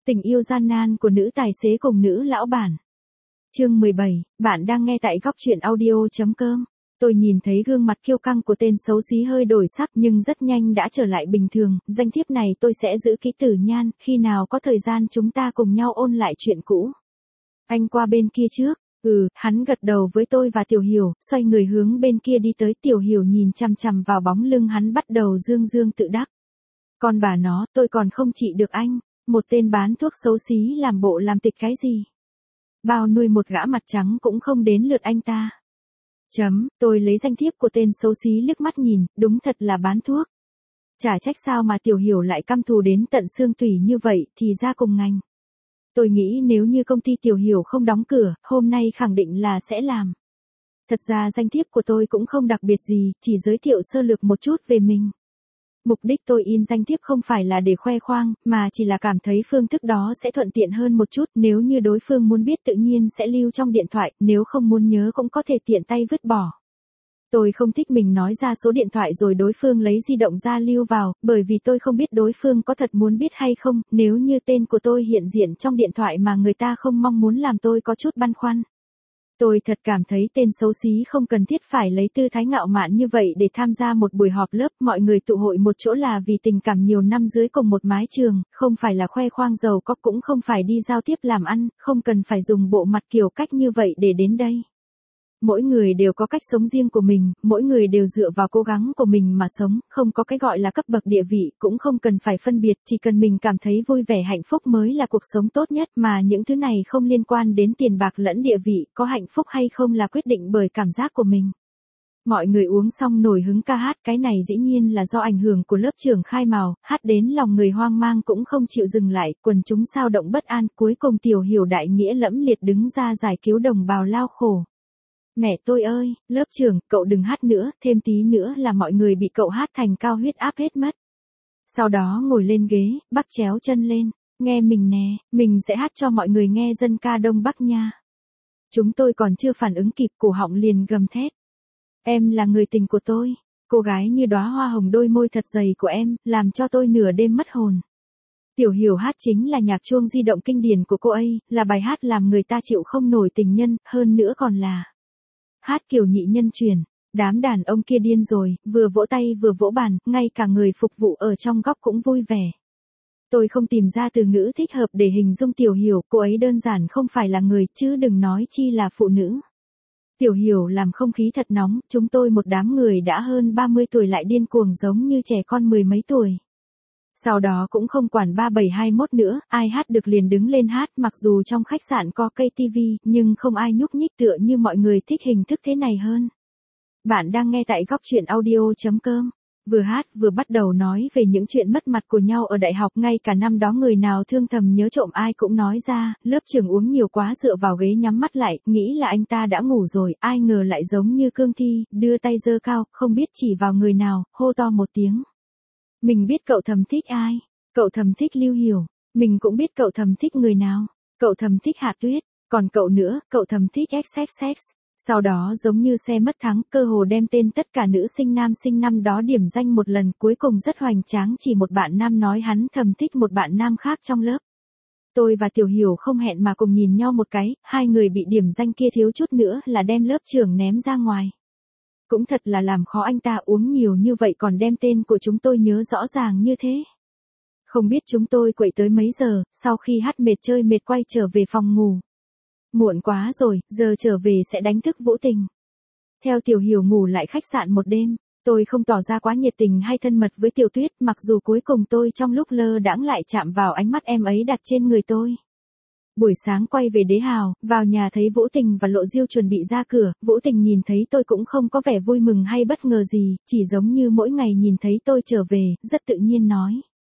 Tình yêu gian nan của nữ tài xế cùng nữ lão bản. Chương 17, bạn đang nghe tại góc truyện audio.com. Tôi nhìn thấy gương mặt kiêu căng của tên xấu xí hơi đổi sắc nhưng rất nhanh đã trở lại bình thường, danh thiếp này tôi sẽ giữ kỹ Tử Nhan, khi nào có thời gian chúng ta cùng nhau ôn lại chuyện cũ. Anh qua bên kia trước. Hắn gật đầu với tôi và Tiểu Hiểu, xoay người hướng bên kia đi tới. Tiểu Hiểu nhìn chằm chằm vào bóng lưng hắn bắt đầu dương dương tự đắc. Con bà nó, tôi còn không trị được anh, một tên bán thuốc xấu xí làm bộ làm tịch cái gì. Bao nuôi một gã mặt trắng cũng không đến lượt anh ta. Tôi lấy danh thiếp của tên xấu xí liếc mắt nhìn, đúng thật là bán thuốc. Chả trách sao mà Tiểu Hiểu lại căm thù đến tận xương tủy như vậy, thì ra cùng ngành. Tôi nghĩ nếu như công ty Tiểu Hiểu không đóng cửa, hôm nay khẳng định là sẽ làm. Thật ra danh thiếp của tôi cũng không đặc biệt gì, chỉ giới thiệu sơ lược một chút về mình. Mục đích tôi in danh thiếp không phải là để khoe khoang, mà chỉ là cảm thấy phương thức đó sẽ thuận tiện hơn một chút. Nếu như đối phương muốn biết tự nhiên sẽ lưu trong điện thoại, nếu không muốn nhớ cũng có thể tiện tay vứt bỏ. Tôi không thích mình nói ra số điện thoại rồi đối phương lấy di động ra lưu vào, bởi vì tôi không biết đối phương có thật muốn biết hay không. Nếu như tên của tôi hiện diện trong điện thoại mà người ta không mong muốn làm tôi có chút băn khoăn. Tôi thật cảm thấy tên xấu xí không cần thiết phải lấy tư thái ngạo mạn như vậy để tham gia một buổi họp lớp. Mọi người tụ hội một chỗ là vì tình cảm nhiều năm dưới cùng một mái trường, không phải là khoe khoang giàu có, cũng không phải đi giao tiếp làm ăn, không cần phải dùng bộ mặt kiểu cách như vậy để đến đây. Mỗi người đều có cách sống riêng của mình, mỗi người đều dựa vào cố gắng của mình mà sống, không có cái gọi là cấp bậc địa vị, cũng không cần phải phân biệt, chỉ cần mình cảm thấy vui vẻ hạnh phúc mới là cuộc sống tốt nhất, mà những thứ này không liên quan đến tiền bạc lẫn địa vị, có hạnh phúc hay không là quyết định bởi cảm giác của mình. Mọi người uống xong nổi hứng ca hát, cái này dĩ nhiên là do ảnh hưởng của lớp trưởng khai mào, hát đến lòng người hoang mang cũng không chịu dừng lại, quần chúng sao động bất an, cuối cùng Tiểu Hiểu đại nghĩa lẫm liệt đứng ra giải cứu đồng bào lao khổ. Mẹ tôi ơi, lớp trưởng, cậu đừng hát nữa, thêm tí nữa là mọi người bị cậu hát thành cao huyết áp hết mất. Sau đó ngồi lên ghế, bắc chéo chân lên, nghe mình nè, mình sẽ hát cho mọi người nghe dân ca Đông Bắc nha. Chúng tôi còn chưa phản ứng kịp, cổ họng liền gầm thét. Em là người tình của tôi, cô gái như đóa hoa hồng, đôi môi thật dày của em, làm cho tôi nửa đêm mất hồn. Tiểu Hiểu hát chính là nhạc chuông di động kinh điển của cô ấy, là bài hát làm người ta chịu không nổi tình nhân, hơn nữa còn là hát kiểu nhị nhân truyền. Đám đàn ông kia điên rồi, vừa vỗ tay vừa vỗ bàn, ngay cả người phục vụ ở trong góc cũng vui vẻ. Tôi không tìm ra từ ngữ thích hợp để hình dung Tiểu Hiểu, cô ấy đơn giản không phải là người, chứ đừng nói chi là phụ nữ. Tiểu Hiểu làm không khí thật nóng, chúng tôi một đám người đã hơn 30 tuổi lại điên cuồng giống như trẻ con mười mấy tuổi. Sau đó cũng không quản 3721 nữa, ai hát được liền đứng lên hát, mặc dù trong khách sạn có cây tivi, nhưng không ai nhúc nhích, tựa như mọi người thích hình thức thế này hơn. Bạn đang nghe tại góc truyện audio.com. Vừa hát vừa bắt đầu nói về những chuyện mất mặt của nhau ở đại học, ngay cả năm đó người nào thương thầm nhớ trộm ai cũng nói ra. Lớp trưởng uống nhiều quá dựa vào ghế nhắm mắt lại, nghĩ là anh ta đã ngủ rồi, ai ngờ lại giống như cương thi, đưa tay giơ cao, không biết chỉ vào người nào, hô to một tiếng. Mình biết cậu thầm thích ai, cậu thầm thích Lưu Hiểu, mình cũng biết cậu thầm thích người nào, cậu thầm thích Hạ Tuyết, còn cậu nữa, cậu thầm thích XXX. Sau đó giống như xe mất thắng, cơ hồ đem tên tất cả nữ sinh nam sinh năm đó điểm danh một lần, cuối cùng rất hoành tráng, chỉ một bạn nam nói hắn thầm thích một bạn nam khác trong lớp. Tôi và Tiểu Hiểu không hẹn mà cùng nhìn nhau một cái, hai người bị điểm danh kia thiếu chút nữa là đem lớp trưởng ném ra ngoài. Cũng thật là làm khó anh ta, uống nhiều như vậy còn đem tên của chúng tôi nhớ rõ ràng như thế. Không biết chúng tôi quậy tới mấy giờ, sau khi hát mệt chơi mệt quay trở về phòng ngủ. Muộn quá rồi, giờ trở về sẽ đánh thức Vũ Tình. Theo Tiểu Hiểu ngủ lại khách sạn một đêm, tôi không tỏ ra quá nhiệt tình hay thân mật với Tiểu Tuyết, mặc dù cuối cùng tôi trong lúc lơ đãng lại chạm vào ánh mắt em ấy đặt trên người tôi. Buổi sáng quay về Đế Hào, vào nhà thấy Vũ Tình và Lộ Diêu chuẩn bị ra cửa, Vũ Tình nhìn thấy tôi cũng không có vẻ vui mừng hay bất ngờ gì, chỉ giống như mỗi ngày nhìn thấy tôi trở về, rất tự nhiên nói.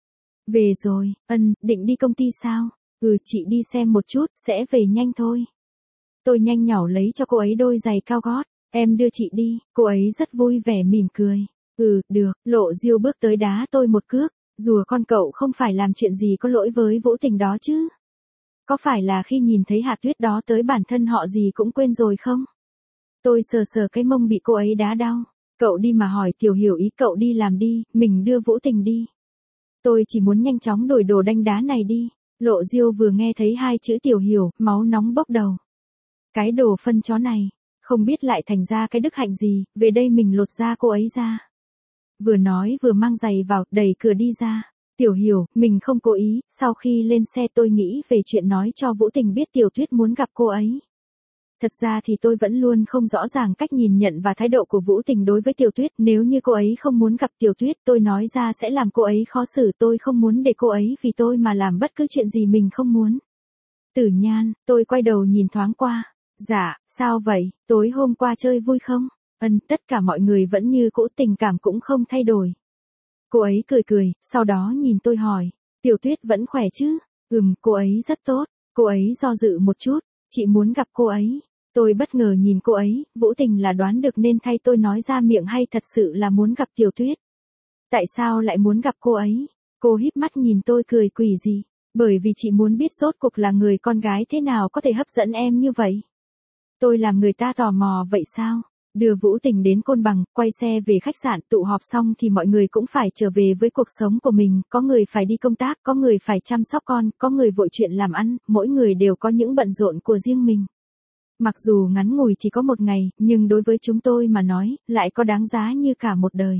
Về rồi, định đi công ty sao? Chị đi xem một chút, sẽ về nhanh thôi. Tôi nhanh nhảu lấy cho cô ấy đôi giày cao gót, em đưa chị đi, cô ấy rất vui vẻ mỉm cười. Được, Lộ Diêu bước tới đá tôi một cước, rùa con cậu không phải làm chuyện gì có lỗi với Vũ Tình đó chứ? Có phải là khi nhìn thấy Hạ Tuyết đó tới bản thân họ gì cũng quên rồi không? Tôi sờ sờ cái mông bị cô ấy đá đau. Cậu đi mà hỏi Tiểu Hiểu ý, cậu đi làm đi, mình đưa Vũ Tình đi. Tôi chỉ muốn nhanh chóng đổi đồ đanh đá này đi. Lộ Diêu vừa nghe thấy hai chữ Tiểu Hiểu, máu nóng bốc đầu. Cái đồ phân chó này, không biết lại thành ra cái đức hạnh gì, về đây mình lột da cô ấy ra. Vừa nói vừa mang giày vào, đẩy cửa đi ra. Tiểu Hiểu, mình không cố ý, sau khi lên xe tôi nghĩ về chuyện nói cho Vũ Tình biết Tiểu Tuyết muốn gặp cô ấy. Thật ra thì tôi vẫn luôn không rõ ràng cách nhìn nhận và thái độ của Vũ Tình đối với Tiểu Tuyết, nếu như cô ấy không muốn gặp Tiểu Tuyết, tôi nói ra sẽ làm cô ấy khó xử, tôi không muốn để cô ấy vì tôi mà làm bất cứ chuyện gì mình không muốn. Tử Nhan, tôi quay đầu nhìn thoáng qua. Dạ, sao vậy, tối hôm qua chơi vui không? Tất cả mọi người vẫn như cũ, tình cảm cũng không thay đổi. Cô ấy cười cười, sau đó nhìn tôi hỏi, Tiểu Tuyết vẫn khỏe chứ? Cô ấy rất tốt. Cô ấy do dự một chút, chị muốn gặp cô ấy. Tôi bất ngờ nhìn cô ấy, Vũ Tình là đoán được nên thay tôi nói ra miệng hay thật sự là muốn gặp Tiểu Tuyết? Tại sao lại muốn gặp cô ấy? Cô híp mắt nhìn tôi cười quỷ gì? Bởi vì chị muốn biết rốt cuộc là người con gái thế nào có thể hấp dẫn em như vậy. Tôi làm người ta tò mò vậy sao? Đưa Vũ Tình đến Côn Bằng, quay xe về khách sạn, tụ họp xong thì mọi người cũng phải trở về với cuộc sống của mình, có người phải đi công tác, có người phải chăm sóc con, có người vội chuyện làm ăn, mỗi người đều có những bận rộn của riêng mình. Mặc dù ngắn ngủi chỉ có một ngày, nhưng đối với chúng tôi mà nói, lại có đáng giá như cả một đời.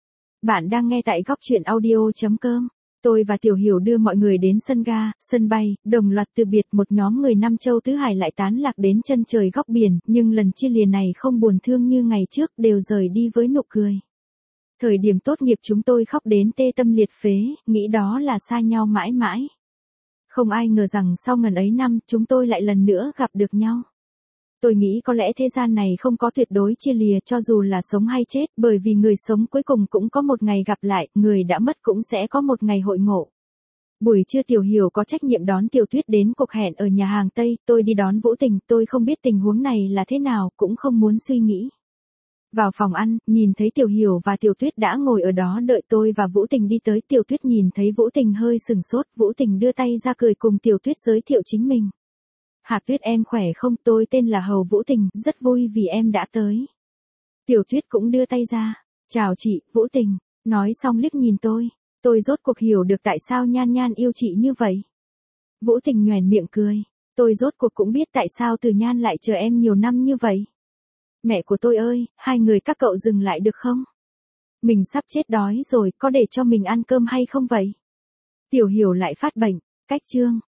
Bạn đang nghe tại góc truyện audio.com. Tôi và Tiểu Hiểu đưa mọi người đến sân ga, sân bay, đồng loạt từ biệt, một nhóm người Nam Châu Tứ Hải lại tán lạc đến chân trời góc biển, nhưng lần chia lìa này không buồn thương như ngày trước, đều rời đi với nụ cười. Thời điểm tốt nghiệp chúng tôi khóc đến tê tâm liệt phế, nghĩ đó là xa nhau mãi mãi. Không ai ngờ rằng sau ngần ấy năm, chúng tôi lại lần nữa gặp được nhau. Tôi nghĩ có lẽ thế gian này không có tuyệt đối chia lìa cho dù là sống hay chết, bởi vì người sống cuối cùng cũng có một ngày gặp lại, người đã mất cũng sẽ có một ngày hội ngộ. Buổi trưa Tiểu Hiểu có trách nhiệm đón Tiểu Tuyết đến cuộc hẹn ở nhà hàng Tây, tôi đi đón Vũ Tình, tôi không biết tình huống này là thế nào, cũng không muốn suy nghĩ. Vào phòng ăn, nhìn thấy Tiểu Hiểu và Tiểu Tuyết đã ngồi ở đó đợi tôi và Vũ Tình đi tới, Tiểu Tuyết nhìn thấy Vũ Tình hơi sừng sốt, Vũ Tình đưa tay ra cười cùng Tiểu Tuyết giới thiệu chính mình. Hạt Tuyết em khỏe không, tôi tên là Hầu Vũ Tình, rất vui vì em đã tới. Tiểu Tuyết cũng đưa tay ra, chào chị, Vũ Tình, nói xong liếc nhìn tôi rốt cuộc hiểu được tại sao Nhan Nhan yêu chị như vậy. Vũ Tình nhoẻn miệng cười, tôi rốt cuộc cũng biết tại sao Từ Nhan lại chờ em nhiều năm như vậy. Mẹ của tôi ơi, hai người các cậu dừng lại được không? Mình sắp chết đói rồi, có để cho mình ăn cơm hay không vậy? Tiểu Hiểu lại phát bệnh, cách chương.